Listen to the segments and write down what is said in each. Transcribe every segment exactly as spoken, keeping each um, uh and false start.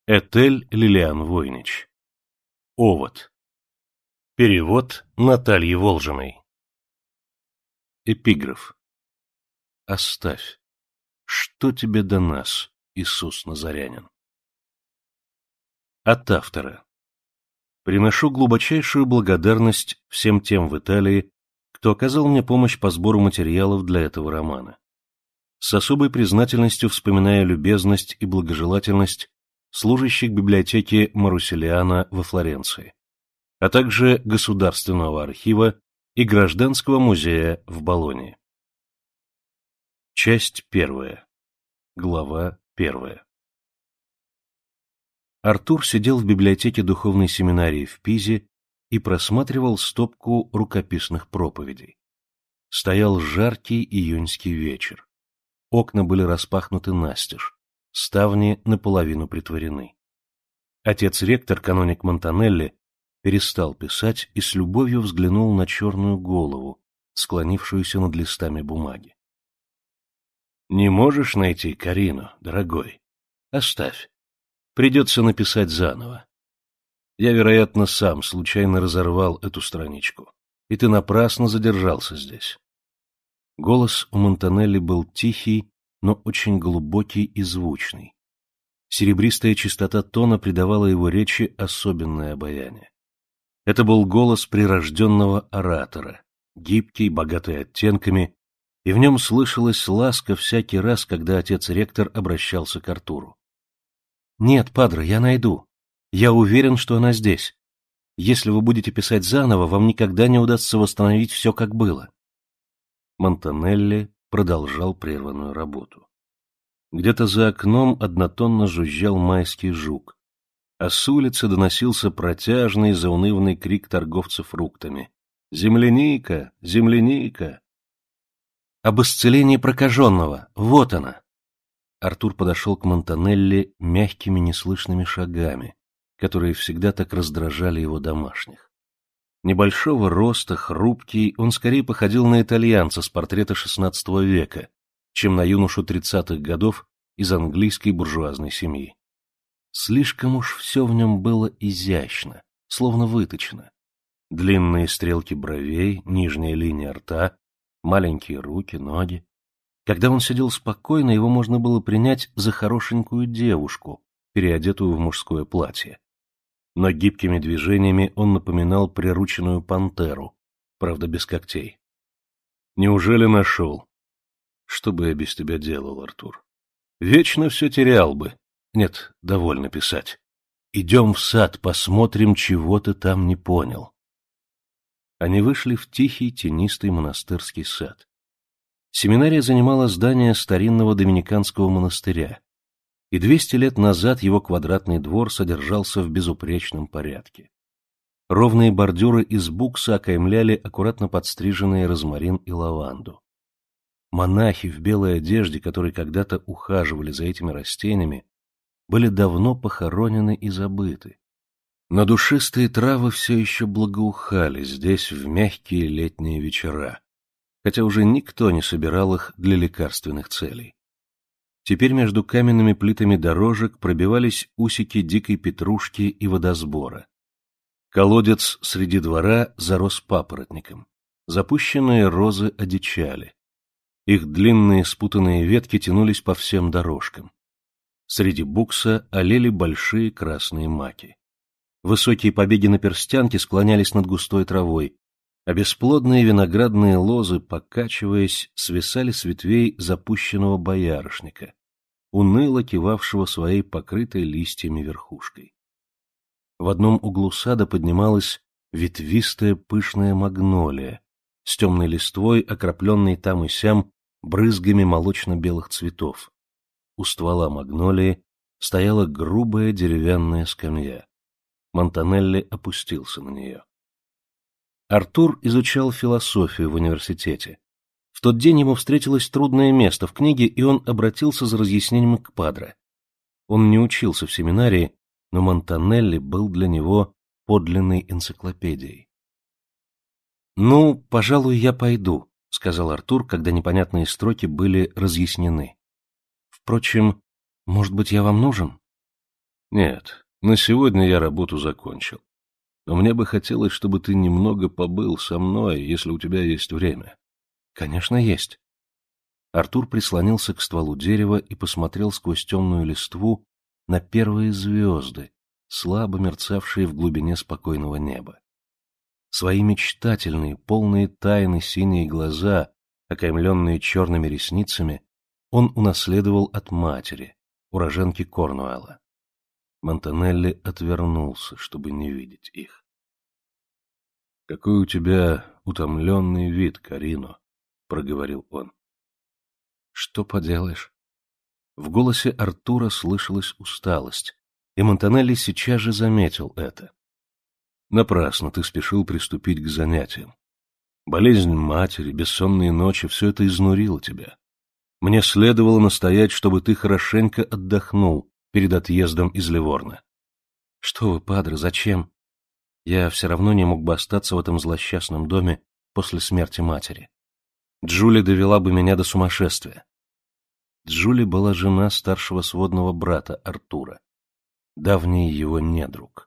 Этель Лилиан Войнич. Овод. Перевод Натальи Волжиной. Эпиграф. Оставь. Что тебе до нас, Иисус Назарянин? От автора. Приношу глубочайшую благодарность всем тем в Италии, кто оказал мне помощь по сбору материалов для этого романа. С особой признательностью вспоминаю любезность и благожелательность служащих библиотеки Марусилиана во Флоренции, а также Государственного архива и Гражданского музея в Болонье. Часть первая. Глава первая. Артур сидел в библиотеке духовной семинарии в Пизе и просматривал стопку рукописных проповедей. Стоял жаркий июньский вечер. Окна были распахнуты настежь, ставни наполовину притворены. Отец-ректор, каноник Монтанелли, перестал писать и с любовью взглянул на черную голову, склонившуюся над листами бумаги. — Не можешь найти Карину, дорогой? Оставь. Придется написать заново. Я, вероятно, сам случайно разорвал эту страничку, и ты напрасно задержался здесь. Голос у Монтанелли был тихий, но очень глубокий и звучный. Серебристая чистота тона придавала его речи особенное обаяние. Это был голос прирожденного оратора, гибкий, богатый оттенками, и в нем слышалась ласка всякий раз, когда отец-ректор обращался к Артуру. «Нет, падре, я найду. Я уверен, что она здесь. Если вы будете писать заново, вам никогда не удастся восстановить все, как было». Монтанелли продолжал прерванную работу. Где-то за окном однотонно жужжал майский жук, а с улицы доносился протяжный заунывный крик торговцев фруктами. «Земляника! Земляника!» «Об исцелении прокаженного! Вот она!» Артур подошел к Монтанелли мягкими неслышными шагами, которые всегда так раздражали его домашних. Небольшого роста, хрупкий, он скорее походил на итальянца с портрета шестнадцатого века, чем на юношу тридцатых годов из английской буржуазной семьи. Слишком уж все в нем было изящно, словно выточено. Длинные стрелки бровей, нижняя линия рта, маленькие руки, ноги. Когда он сидел спокойно, его можно было принять за хорошенькую девушку, переодетую в мужское платье. Но гибкими движениями он напоминал прирученную пантеру, правда без когтей. «Неужели нашел? Что бы я без тебя делал, Артур? Вечно все терял бы. Нет, довольно писать. Идем в сад, посмотрим, чего ты там не понял». Они вышли в тихий, тенистый монастырский сад. Семинария занимала здание старинного доминиканского монастыря, и двести лет назад его квадратный двор содержался в безупречном порядке. Ровные бордюры из букса окаймляли аккуратно подстриженные розмарин и лаванду. Монахи в белой одежде, которые когда-то ухаживали за этими растениями, были давно похоронены и забыты. Но душистые травы все еще благоухали здесь в мягкие летние вечера, хотя уже никто не собирал их для лекарственных целей. Теперь между каменными плитами дорожек пробивались усики дикой петрушки и водосбора. Колодец среди двора зарос папоротником. Запущенные розы одичали. Их длинные спутанные ветки тянулись по всем дорожкам. Среди букса олели большие красные маки. Высокие побеги наперстянки склонялись над густой травой, а бесплодные виноградные лозы, покачиваясь, свисали с ветвей запущенного боярышника, уныло кивавшего своей покрытой листьями верхушкой. В одном углу сада поднималась ветвистая пышная магнолия с темной листвой, окропленной там и сям брызгами молочно-белых цветов. У ствола магнолии стояла грубая деревянная скамья. Монтанелли опустился на нее. Артур изучал философию в университете. В тот день ему встретилось трудное место в книге, и он обратился за разъяснением к падре. Он не учился в семинарии, но Монтанелли был для него подлинной энциклопедией. «Ну, пожалуй, я пойду», — сказал Артур, когда непонятные строки были разъяснены. «Впрочем, может быть, я вам нужен?» Нет, на сегодня я работу закончил. Но мне бы хотелось, чтобы ты немного побыл со мной, если у тебя есть время. Конечно, есть. Артур прислонился к стволу дерева и посмотрел сквозь темную листву на первые звезды, слабо мерцавшие в глубине спокойного неба. Свои мечтательные, полные тайны синие глаза, окаймленные черными ресницами, он унаследовал от матери, уроженки Корнуэлла. Монтанелли отвернулся, чтобы не видеть их. — Какой у тебя утомленный вид, Карино, — проговорил он. — Что поделаешь? В голосе Артура слышалась усталость, и Монтанелли сейчас же заметил это. Напрасно ты спешил приступить к занятиям. Болезнь матери, бессонные ночи — все это изнурило тебя. Мне следовало настоять, чтобы ты хорошенько отдохнул перед отъездом из Ливорно. — Что вы, падре, зачем? Я все равно не мог бы остаться в этом злосчастном доме после смерти матери. Джули довела бы меня до сумасшествия. Джули была жена старшего сводного брата Артура, давний его недруг.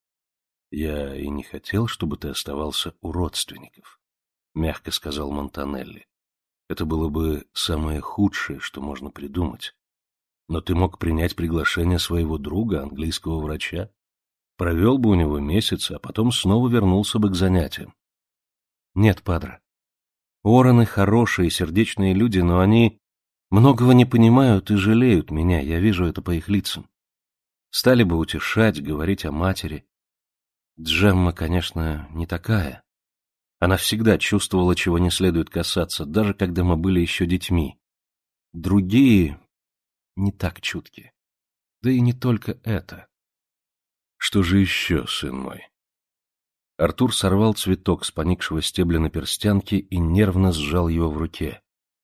Я и не хотел, чтобы ты оставался у родственников, — мягко сказал Монтанелли. Это было бы самое худшее, что можно придумать. Но ты мог принять приглашение своего друга, английского врача, провел бы у него месяц, а потом снова вернулся бы к занятиям. Нет, падре. Уоррены хорошие, сердечные люди, но они многого не понимают и жалеют меня, я вижу это по их лицам. Стали бы утешать, говорить о матери. Джемма, конечно, не такая. Она всегда чувствовала, чего не следует касаться, даже когда мы были еще детьми. Другие не так чутки. Да и не только это. Что же еще, сын мой? Артур сорвал цветок с поникшего стебля на перстянке и нервно сжал его в руке.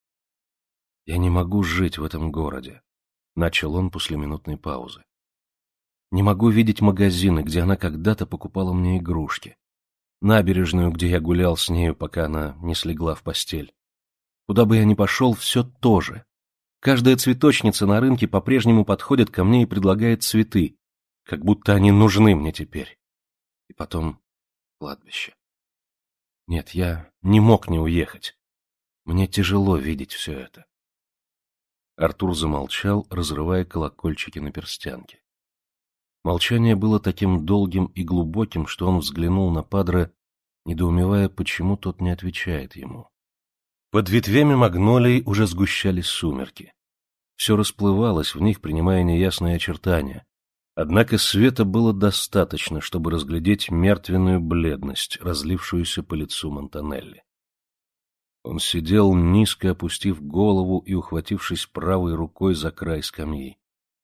«Я не могу жить в этом городе», — начал он после минутной паузы. «Не могу видеть магазины, где она когда-то покупала мне игрушки, набережную, где я гулял с нею, пока она не слегла в постель. Куда бы я ни пошел, все то же. Каждая цветочница на рынке по-прежнему подходит ко мне и предлагает цветы, как будто они нужны мне теперь. И потом кладбище. Нет, я не мог не уехать. Мне тяжело видеть все это». Артур замолчал, разрывая колокольчики на перстянке. Молчание было таким долгим и глубоким, что он взглянул на падре, недоумевая, почему тот не отвечает ему. Под ветвями магнолий уже сгущались сумерки. Все расплывалось в них, принимая неясные очертания. Однако света было достаточно, чтобы разглядеть мертвенную бледность, разлившуюся по лицу Монтанелли. Он сидел, низко опустив голову и ухватившись правой рукой за край скамьи.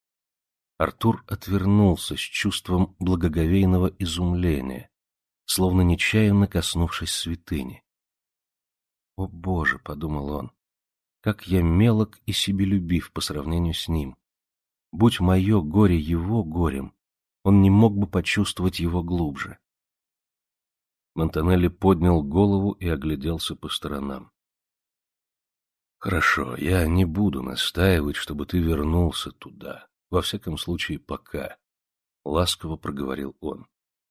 Артур отвернулся с чувством благоговейного изумления, словно нечаянно коснувшись святыни. «О, Боже!» — подумал он, — «как я мелок и себелюбив по сравнению с ним! Будь мое горе его горем, он не мог бы почувствовать его глубже». Монтанелли поднял голову и огляделся по сторонам. «Хорошо, я не буду настаивать, чтобы ты вернулся туда, во всяком случае пока», — ласково проговорил он.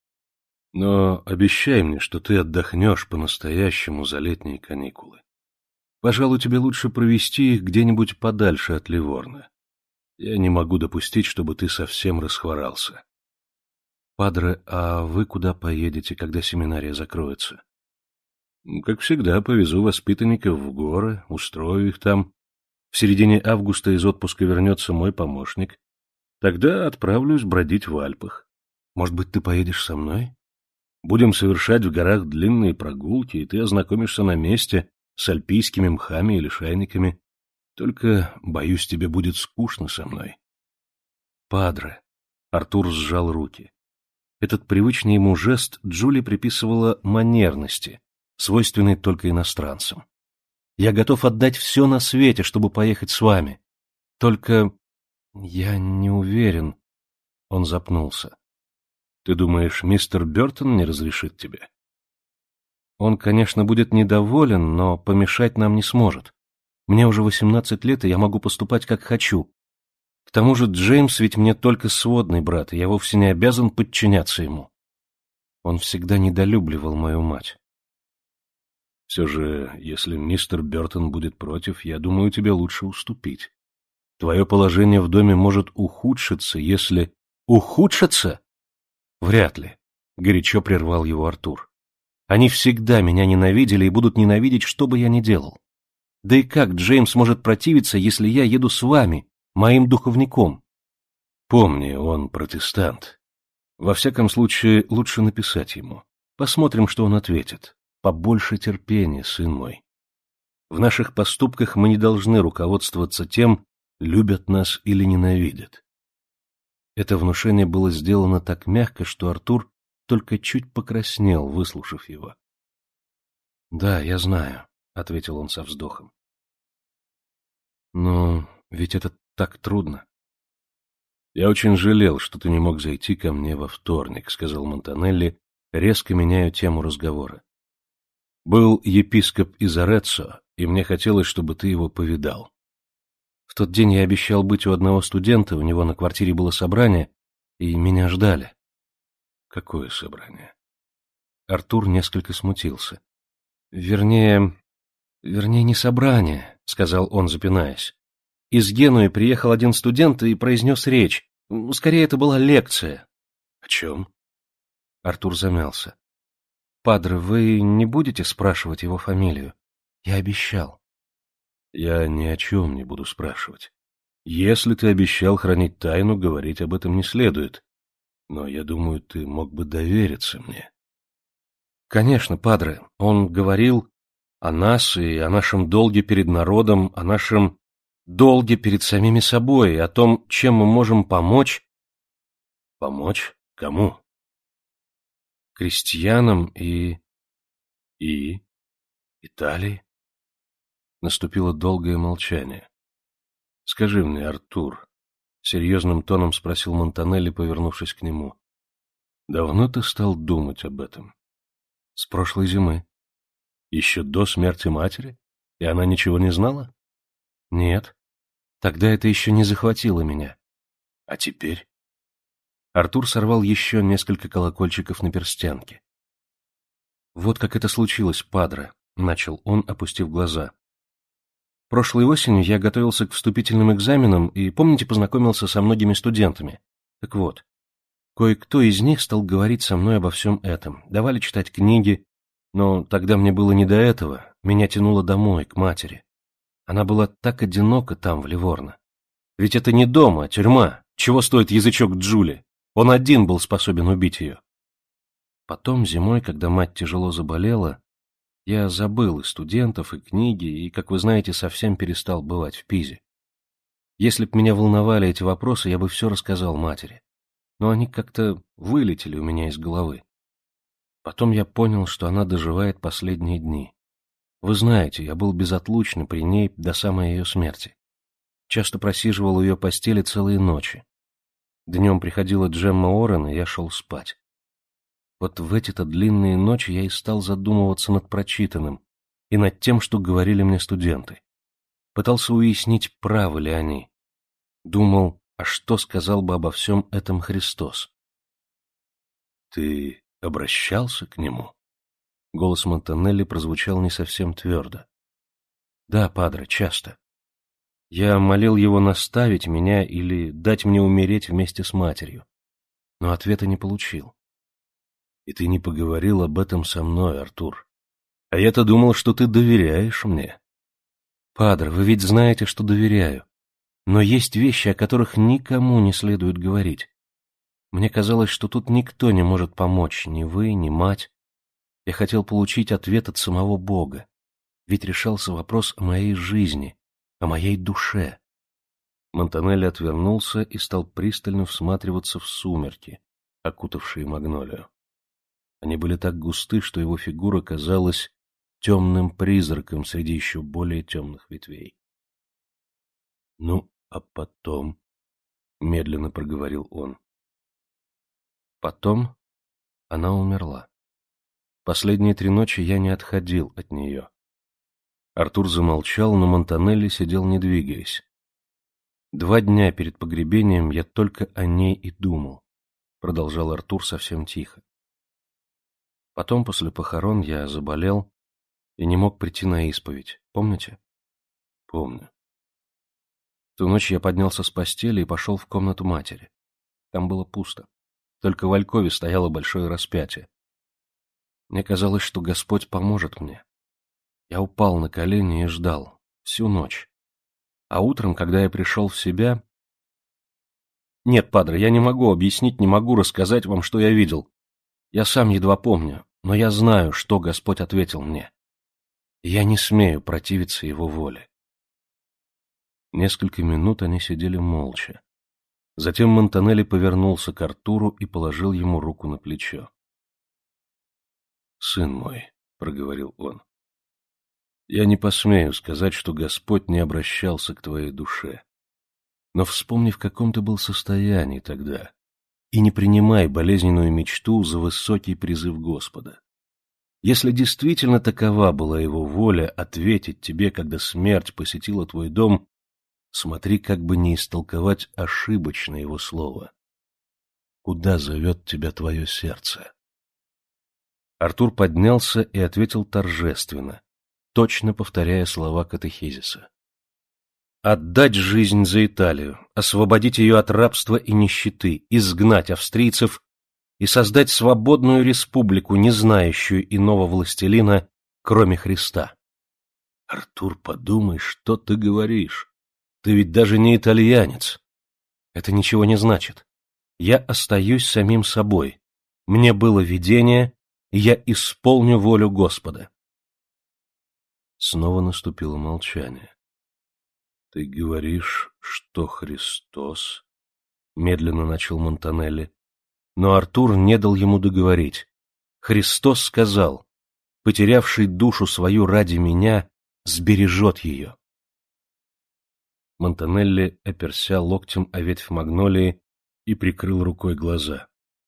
«Но обещай мне, что ты отдохнешь по-настоящему за летние каникулы. Пожалуй, тебе лучше провести их где-нибудь подальше от Ливорно. Я не могу допустить, чтобы ты совсем расхворался». «Падре, а вы куда поедете, когда семинария закроется?» «Как всегда, повезу воспитанников в горы, устрою их там. В середине августа из отпуска вернется мой помощник. Тогда отправлюсь бродить в Альпах. Может быть, ты поедешь со мной? Будем совершать в горах длинные прогулки, и ты ознакомишься на месте с альпийскими мхами и лишайниками. Только, боюсь, тебе будет скучно со мной». «Падре», — Артур сжал руки. Этот привычный ему жест Джули приписывала манерности, свойственной только иностранцам. «Я готов отдать все на свете, чтобы поехать с вами. Только я не уверен...» Он запнулся. «Ты думаешь, мистер Бёртон не разрешит тебе?» «Он, конечно, будет недоволен, но помешать нам не сможет. Мне уже восемнадцать лет, и я могу поступать, как хочу». К тому же Джеймс ведь мне только сводный брат, и я вовсе не обязан подчиняться ему. Он всегда недолюбливал мою мать. Все же, если мистер Бертон будет против, я думаю, тебе лучше уступить. Твое положение в доме может ухудшиться, если... Ухудшиться? Вряд ли, — горячо прервал его Артур. Они всегда меня ненавидели и будут ненавидеть, что бы я ни делал. Да и как Джеймс может противиться, если я еду с вами, моим духовником? Помни, он протестант. Во всяком случае, лучше написать ему. Посмотрим, что он ответит. Побольше терпения, сын мой. В наших поступках мы не должны руководствоваться тем, любят нас или ненавидят. Это внушение было сделано так мягко, что Артур только чуть покраснел, выслушав его. — Да, я знаю, — ответил он со вздохом. — Но ведь это так трудно. — Я очень жалел, что ты не мог зайти ко мне во вторник, — сказал Монтанелли, резко меняя тему разговора. — Был епископ из Ореццо, и мне хотелось, чтобы ты его повидал. В тот день я обещал быть у одного студента, у него на квартире было собрание, и меня ждали. — Какое собрание? Артур несколько смутился. — Вернее... Вернее, не собрание, — сказал он, запинаясь. Из Генуи приехал один студент и произнес речь. Скорее, это была лекция. — О чем? Артур замялся. — Падре, вы не будете спрашивать его фамилию? Я обещал. — Я ни о чем не буду спрашивать. Если ты обещал хранить тайну, говорить об этом не следует. Но я думаю, ты мог бы довериться мне. — Конечно, падре. Он говорил о нас и о нашем долге перед народом, о нашем долге перед самими собой, о том, чем мы можем помочь. — Помочь? Кому? — Крестьянам и... И? Италии? Наступило долгое молчание. — Скажи мне, Артур, — серьезным тоном спросил Монтанелли, повернувшись к нему, — давно ты стал думать об этом? — С прошлой зимы. — Еще до смерти матери? И она ничего не знала? — Нет. Тогда это еще не захватило меня. — А теперь? Артур сорвал еще несколько колокольчиков на перстянке. — Вот как это случилось, падре, — начал он, опустив глаза. Прошлой осенью я готовился к вступительным экзаменам и, помните, познакомился со многими студентами. Так вот, кое-кто из них стал говорить со мной обо всем этом, давали читать книги, но тогда мне было не до этого, меня тянуло домой, к матери. Она была так одинока там, в Ливорно. Ведь это не дом, а тюрьма. Чего стоит язычок Джули? Он один был способен убить ее. Потом, зимой, когда мать тяжело заболела, я забыл и студентов, и книги, и, как вы знаете, совсем перестал бывать в Пизе. Если б меня волновали эти вопросы, я бы все рассказал матери. Но они как-то вылетели у меня из головы. Потом я понял, что она доживает последние дни. Вы знаете, я был безотлучно при ней до самой ее смерти. Часто просиживал у ее постели целые ночи. Днем приходила Джемма Орен, и я шел спать. Вот в эти-то длинные ночи я и стал задумываться над прочитанным и над тем, что говорили мне студенты. Пытался уяснить, правы ли они. Думал, а что сказал бы обо всем этом Христос? — Ты обращался к нему? Голос Монтанелли прозвучал не совсем твердо. — Да, падре, часто. Я молил его наставить меня или дать мне умереть вместе с матерью, но ответа не получил. И ты не поговорил об этом со мной, Артур. А я-то думал, что ты доверяешь мне. Падре, вы ведь знаете, что доверяю. Но есть вещи, о которых никому не следует говорить. Мне казалось, что тут никто не может помочь, ни вы, ни мать. Я хотел получить ответ от самого Бога. Ведь решался вопрос о моей жизни, о моей душе. Монтанелли отвернулся и стал пристально всматриваться в сумерки, окутавшие Магнолию. Они были так густы, что его фигура казалась темным призраком среди еще более темных ветвей. — Ну, а потом, — медленно проговорил он. Потом она умерла. Последние три ночи я не отходил от нее. Артур замолчал, но Монтанелли сидел не двигаясь. Два дня перед погребением я только о ней и думал, продолжал Артур совсем тихо. Потом, после похорон, я заболел и не мог прийти на исповедь. Помните? Помню. В ту ночь я поднялся с постели и пошел в комнату матери. Там было пусто. Только в алькове стояло большое распятие. Мне казалось, что Господь поможет мне. Я упал на колени и ждал всю ночь. А утром, когда я пришел в себя... Нет, падре, я не могу объяснить, не могу рассказать вам, что я видел. Я сам едва помню, но я знаю, что Господь ответил мне. И я не смею противиться Его воле. Несколько минут они сидели молча. Затем Монтанелли повернулся к Артуру и положил ему руку на плечо. «Сын мой», — проговорил он, — «я не посмею сказать, что Господь не обращался к твоей душе. Но вспомни, в каком ты был состоянии тогда, и не принимай болезненную мечту за высокий призыв Господа. Если действительно такова была Его воля ответить тебе, когда смерть посетила твой дом, смотри, как бы не истолковать ошибочно Его слово. Куда зовет тебя твое сердце?» Артур поднялся и ответил торжественно, точно повторяя слова катехизиса. «Отдать жизнь за Италию, освободить ее от рабства и нищеты, изгнать австрийцев и создать свободную республику, не знающую иного властелина, кроме Христа». «Артур, подумай, что ты говоришь. Ты ведь даже не итальянец». «Это ничего не значит. Я остаюсь самим собой. Мне было видение, и я исполню волю Господа». Снова наступило молчание. «Ты говоришь, что Христос...» — медленно начал Монтанелли. Но Артур не дал ему договорить. Христос сказал: «Потерявший душу свою ради меня сбережет ее». Монтанелли оперся локтем о ветвь магнолии и прикрыл рукой глаза.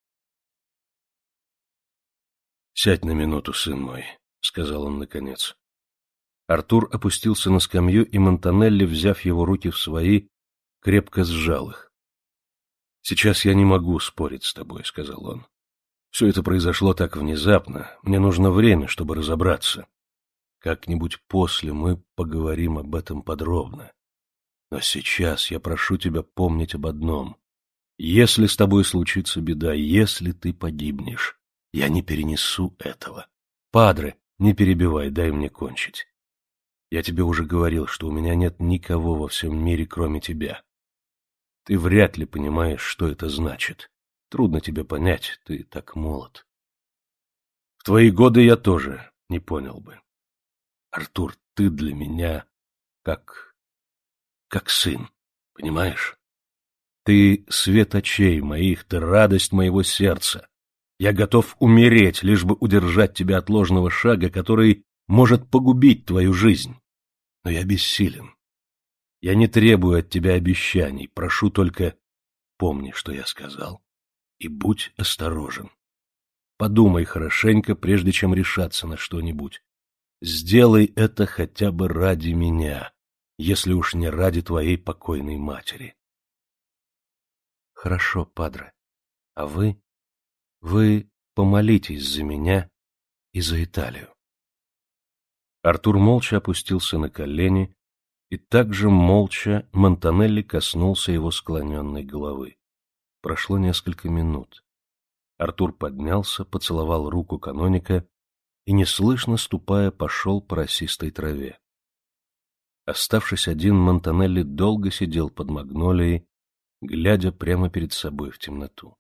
«Сядь на минуту, сын мой», — сказал он наконец. Артур опустился на скамью, и Монтанелли, взяв его руки в свои, крепко сжал их. «Сейчас я не могу спорить с тобой», — сказал он. «Все это произошло так внезапно, мне нужно время, чтобы разобраться. Как-нибудь после мы поговорим об этом подробно. Но сейчас я прошу тебя помнить об одном. Если с тобой случится беда, если ты погибнешь, я не перенесу этого. Падре, не перебивай, дай мне кончить. Я тебе уже говорил, что у меня нет никого во всем мире, кроме тебя. Ты вряд ли понимаешь, что это значит. Трудно тебе понять, ты так молод. В твои годы я тоже не понял бы. Артур, ты для меня как... как сын, понимаешь? Ты свет очей моих, ты радость моего сердца. Я готов умереть, лишь бы удержать тебя от ложного шага, который может погубить твою жизнь. Но я бессилен. Я не требую от тебя обещаний, прошу только помни, что я сказал, и будь осторожен. Подумай хорошенько, прежде чем решаться на что-нибудь. Сделай это хотя бы ради меня, если уж не ради твоей покойной матери. Хорошо, падре. А вы? Вы помолитесь за меня и за Италию. Артур молча опустился на колени, и также молча Монтанелли коснулся его склоненной головы. Прошло несколько минут. Артур поднялся, поцеловал руку каноника и, неслышно ступая, пошел по росистой траве. Оставшись один, Монтанелли долго сидел под магнолией, глядя прямо перед собой в темноту.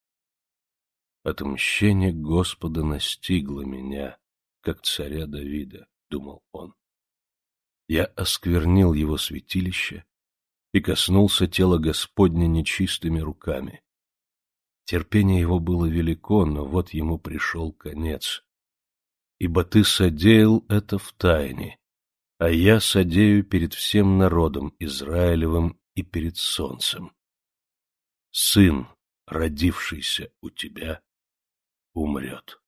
«Отмщение Господа настигло меня, как царя Давида», — думал он. «Я осквернил его святилище и коснулся тела Господня нечистыми руками. Терпение его было велико, но вот ему пришел конец. Ибо ты содеял это в тайне, а я содею перед всем народом Израилевым и перед солнцем. Сын, родившийся у тебя, умрет».